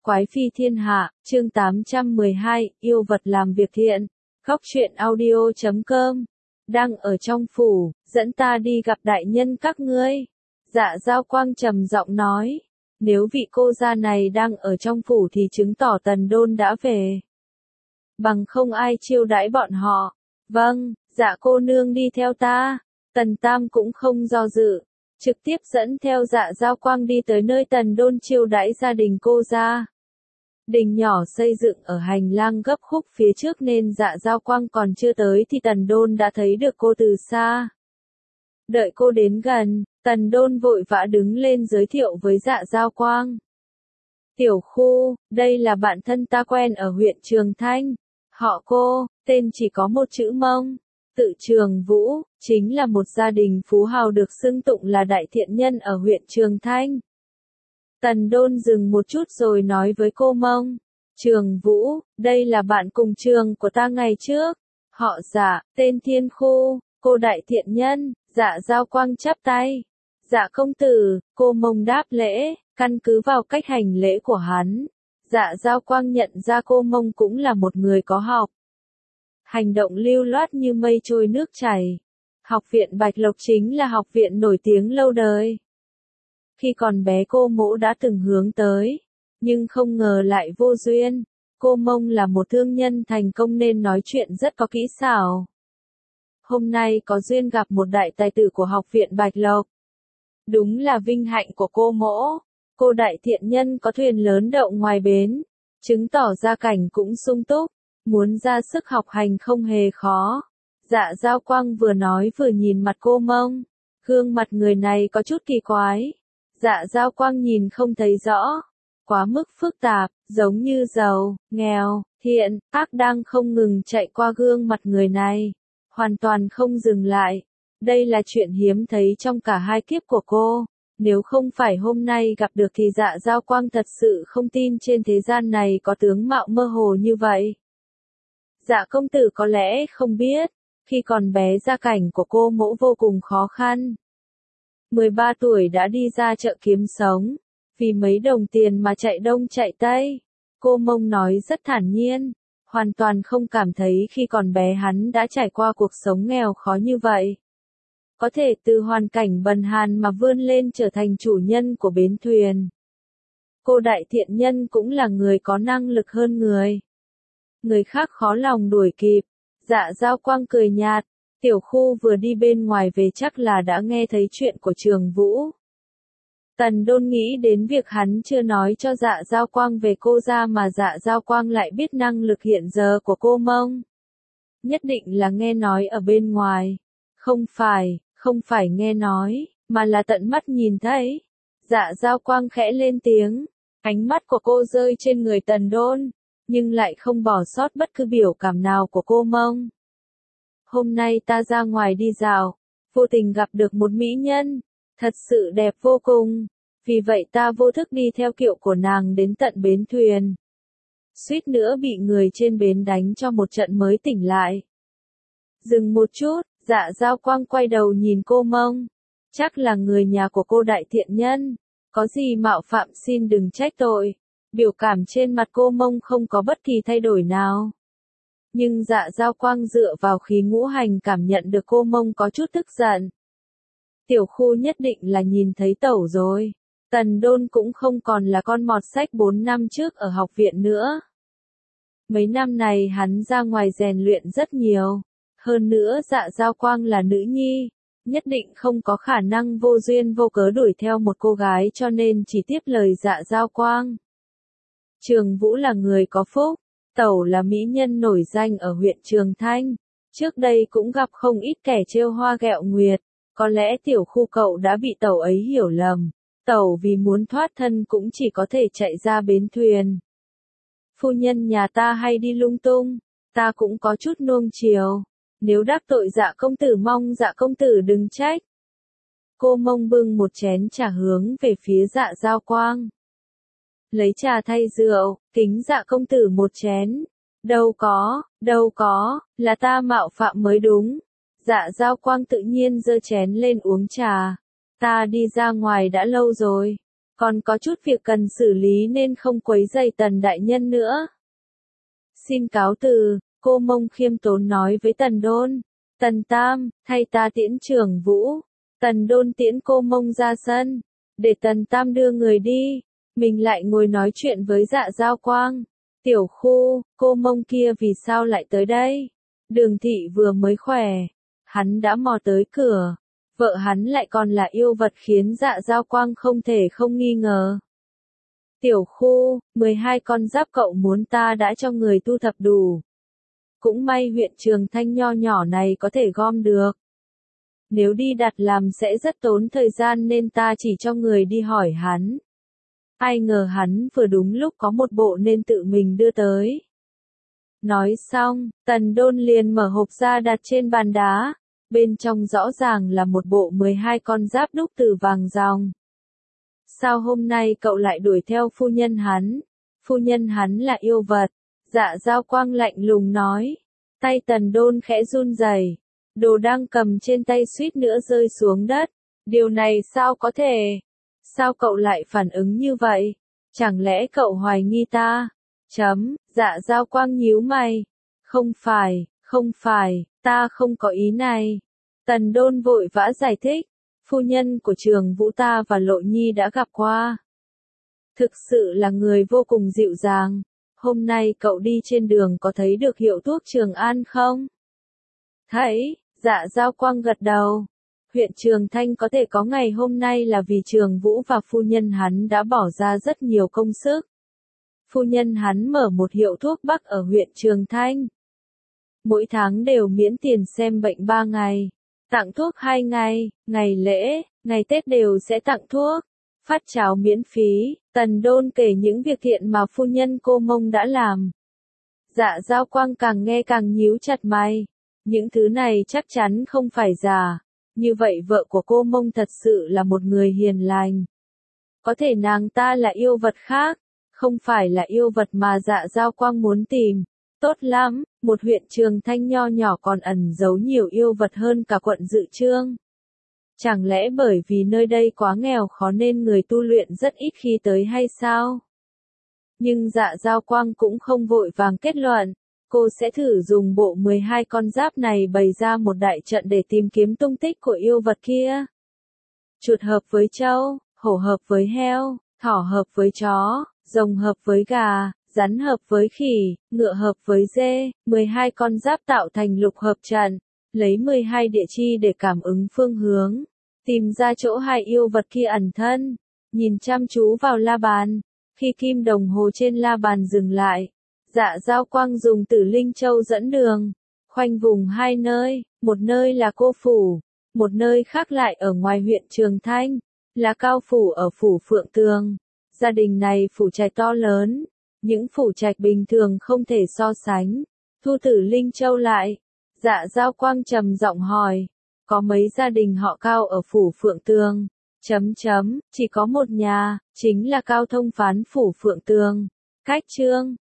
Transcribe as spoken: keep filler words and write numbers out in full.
Quái phi thiên hạ, chương tám trăm mười hai, yêu vật làm việc thiện. Góc truyện audio chấm com. Đang ở trong phủ, dẫn ta đi gặp đại nhân các ngươi. Dạ Giao Quang trầm giọng nói. Nếu vị cô gia này đang ở trong phủ thì chứng tỏ Tần Đôn đã về. Bằng không ai chiêu đãi bọn họ. Vâng, dạ cô nương đi theo ta. Tần Tam cũng không do dự. Trực tiếp dẫn theo Dạ Giao Quang đi tới nơi Tần Đôn chiêu đãi gia đình cô gia. Đình nhỏ xây dựng ở hành lang gấp khúc phía trước nên Dạ Giao Quang còn chưa tới thì Tần Đôn đã thấy được cô từ xa. Đợi cô đến gần, Tần Đôn vội vã đứng lên giới thiệu với Dạ Giao Quang. Tiểu Khu, đây là bạn thân ta quen ở huyện Trường Thanh. Họ cô, tên chỉ có một chữ Mông. Tự Trường Vũ, chính là một gia đình phú hào được xưng tụng là đại thiện nhân ở huyện Trường Thanh. Tần Đôn dừng một chút rồi nói với cô Mông. Trường Vũ, đây là bạn cùng trường của ta ngày trước. Họ Dạ, tên Thiên Khu, cô đại thiện nhân. Dạ Giao Quang chắp tay. Dạ công tử, cô Mông đáp lễ, căn cứ vào cách hành lễ của hắn. Dạ Giao Quang nhận ra cô Mông cũng là một người có học. Hành động lưu loát như mây trôi nước chảy. Học viện Bạch Lộc chính là học viện nổi tiếng lâu đời. Khi còn bé cô Mỗ đã từng hướng tới, nhưng không ngờ lại vô duyên. Cô Mông là một thương nhân thành công nên nói chuyện rất có kỹ xảo. Hôm nay có duyên gặp một đại tài tử của học viện Bạch Lộc. Đúng là vinh hạnh của cô Mỗ. Cô đại thiện nhân có thuyền lớn đậu ngoài bến, chứng tỏ gia cảnh cũng sung túc, muốn ra sức học hành không hề khó. Dạ Giao Quang vừa nói vừa nhìn mặt cô Mông, gương mặt người này có chút kỳ quái. Dạ Giao Quang nhìn không thấy rõ, quá mức phức tạp, giống như giàu, nghèo, thiện, ác đang không ngừng chạy qua gương mặt người này, hoàn toàn không dừng lại. Đây là chuyện hiếm thấy trong cả hai kiếp của cô. Nếu không phải hôm nay gặp được thì Dạ Giao Quang thật sự không tin trên thế gian này có tướng mạo mơ hồ như vậy. Dạ công tử có lẽ không biết, khi còn bé gia cảnh của cô Mỗ vô cùng khó khăn. mười ba tuổi đã đi ra chợ kiếm sống, vì mấy đồng tiền mà chạy đông chạy tây. Cô Mông nói rất thản nhiên, hoàn toàn không cảm thấy khi còn bé hắn đã trải qua cuộc sống nghèo khó như vậy. Có thể từ hoàn cảnh bần hàn mà vươn lên trở thành chủ nhân của bến thuyền. Cô đại thiện nhân cũng là người có năng lực hơn người. Người khác khó lòng đuổi kịp. Dạ Giao Quang cười nhạt. Tiểu Khu vừa đi bên ngoài về chắc là đã nghe thấy chuyện của Trường Vũ. Tần Đôn nghĩ đến việc hắn chưa nói cho Dạ Giao Quang về cô gia mà Dạ Giao Quang lại biết năng lực hiện giờ của cô Mông. Nhất định là nghe nói ở bên ngoài. Không phải, không phải nghe nói, mà là tận mắt nhìn thấy. Dạ Giao Quang khẽ lên tiếng, ánh mắt của cô rơi trên người Tần Đôn, nhưng lại không bỏ sót bất cứ biểu cảm nào của cô Mông. Hôm nay ta ra ngoài đi dạo, vô tình gặp được một mỹ nhân, thật sự đẹp vô cùng, vì vậy ta vô thức đi theo kiệu của nàng đến tận bến thuyền. Suýt nữa bị người trên bến đánh cho một trận mới tỉnh lại. Dừng một chút, Dạ Giao Quang quay đầu nhìn cô Mông. Chắc là người nhà của cô đại thiện nhân. Có gì mạo phạm xin đừng trách tội. Biểu cảm trên mặt cô Mông không có bất kỳ thay đổi nào. Nhưng Dạ Giao Quang dựa vào khí ngũ hành cảm nhận được cô Mông có chút tức giận. Tiểu Khu nhất định là nhìn thấy tẩu rồi. Tần Đôn cũng không còn là con mọt sách bốn năm trước ở học viện nữa. Mấy năm này hắn ra ngoài rèn luyện rất nhiều. Hơn nữa Dạ Giao Quang là nữ nhi, nhất định không có khả năng vô duyên vô cớ đuổi theo một cô gái cho nên chỉ tiếp lời Dạ Giao Quang. Trường Vũ là người có phúc, tẩu là mỹ nhân nổi danh ở huyện Trường Thanh, trước đây cũng gặp không ít kẻ trêu hoa ghẹo nguyệt, có lẽ Tiểu Khu cậu đã bị tẩu ấy hiểu lầm, tẩu vì muốn thoát thân cũng chỉ có thể chạy ra bến thuyền. Phu nhân nhà ta hay đi lung tung, ta cũng có chút nuông chiều. Nếu đắc tội Dạ công tử mong Dạ công tử đừng trách. Cô Mông bưng một chén trà hướng về phía Dạ Giao Quang. Lấy trà thay rượu, kính Dạ công tử một chén. Đâu có, đâu có, là ta mạo phạm mới đúng. Dạ Giao Quang tự nhiên giơ chén lên uống trà. Ta đi ra ngoài đã lâu rồi. Còn có chút việc cần xử lý nên không quấy rầy Tần đại nhân nữa. Xin cáo từ, Cô Mông khiêm tốn nói với Tần Đôn. Tần Tam, thay ta tiễn Trường Vũ. Tần Đôn tiễn Cô Mông ra sân, để Tần Tam đưa người đi, mình lại ngồi nói chuyện với Dạ Giao Quang. Tiểu Khu, Cô Mông kia vì sao lại tới đây? Đường Thị vừa mới khỏe, hắn đã mò tới cửa. Vợ hắn lại còn là yêu vật khiến Dạ Giao Quang không thể không nghi ngờ. Tiểu Khu, mười hai con giáp cậu muốn ta đã cho người thu thập đủ. Cũng may huyện Trường Thanh nho nhỏ này có thể gom được. Nếu đi đặt làm sẽ rất tốn thời gian nên ta chỉ cho người đi hỏi hắn. Ai ngờ hắn vừa đúng lúc có một bộ nên tự mình đưa tới. Nói xong, Tần Đôn liền mở hộp ra đặt trên bàn đá. Bên trong rõ ràng là một bộ mười hai con giáp đúc từ vàng ròng. Sao hôm nay cậu lại đuổi theo phu nhân hắn? Phu nhân hắn là yêu vật. Dạ Giao Quang lạnh lùng nói. Tay Tần Đôn khẽ run rẩy. Đồ đang cầm trên tay suýt nữa rơi xuống đất. Điều này sao có thể? Sao cậu lại phản ứng như vậy? Chẳng lẽ cậu hoài nghi ta? Chấm, Dạ Giao Quang nhíu mày. Không phải, không phải, ta không có ý này. Tần Đôn vội vã giải thích. Phu nhân của Trường Vũ ta và Lộ Nhi đã gặp qua. Thực sự là người vô cùng dịu dàng. Hôm nay cậu đi trên đường có thấy được hiệu thuốc Trường An không? Thấy, Dạ Giao Quang gật đầu. Huyện Trường Thanh có thể có ngày hôm nay là vì Trường Vũ và phu nhân hắn đã bỏ ra rất nhiều công sức. Phu nhân hắn mở một hiệu thuốc Bắc ở huyện Trường Thanh. Mỗi tháng đều miễn tiền xem bệnh ba ngày, tặng thuốc hai ngày, ngày lễ, ngày Tết đều sẽ tặng thuốc, phát cháo miễn phí. Tần Đôn kể những việc thiện mà phu nhân Cô Mông đã làm. Dạ Giao Quang càng nghe càng nhíu chặt mày. Những thứ này chắc chắn không phải giả. Như vậy vợ của Cô Mông thật sự là một người hiền lành. Có thể nàng ta là yêu vật khác, không phải là yêu vật mà Dạ Giao Quang muốn tìm. Tốt lắm, một huyện Trường Thanh nho nhỏ còn ẩn giấu nhiều yêu vật hơn cả quận Dự Chương. Chẳng lẽ bởi vì nơi đây quá nghèo khó nên người tu luyện rất ít khi tới hay sao? Nhưng Dạ Giao Quang cũng không vội vàng kết luận. Cô sẽ thử dùng bộ mười hai con giáp này bày ra một đại trận để tìm kiếm tung tích của yêu vật kia. Chuột hợp với trâu, hổ hợp với heo, thỏ hợp với chó, rồng hợp với gà, rắn hợp với khỉ, ngựa hợp với dê, mười hai con giáp tạo thành lục hợp trận, lấy mười hai địa chi để cảm ứng phương hướng, tìm ra chỗ hai yêu vật kia ẩn thân, nhìn chăm chú vào la bàn. Khi kim đồng hồ trên la bàn dừng lại, Dạ Giao Quang dùng Tử Linh Châu dẫn đường, khoanh vùng hai nơi, một nơi là Cô Phủ, một nơi khác lại ở ngoài huyện Trường Thanh, là Cao Phủ ở Phủ Phượng Tường. Gia đình này phủ trạch to lớn, những phủ trạch bình thường không thể so sánh. Thu Tử Linh Châu lại, Dạ Giao Quang trầm giọng hỏi, có mấy gia đình họ Cao ở Phủ Phượng Tường? Chấm chấm, chỉ có một nhà, chính là Cao Thông Phán Phủ Phượng Tường. Cách Trương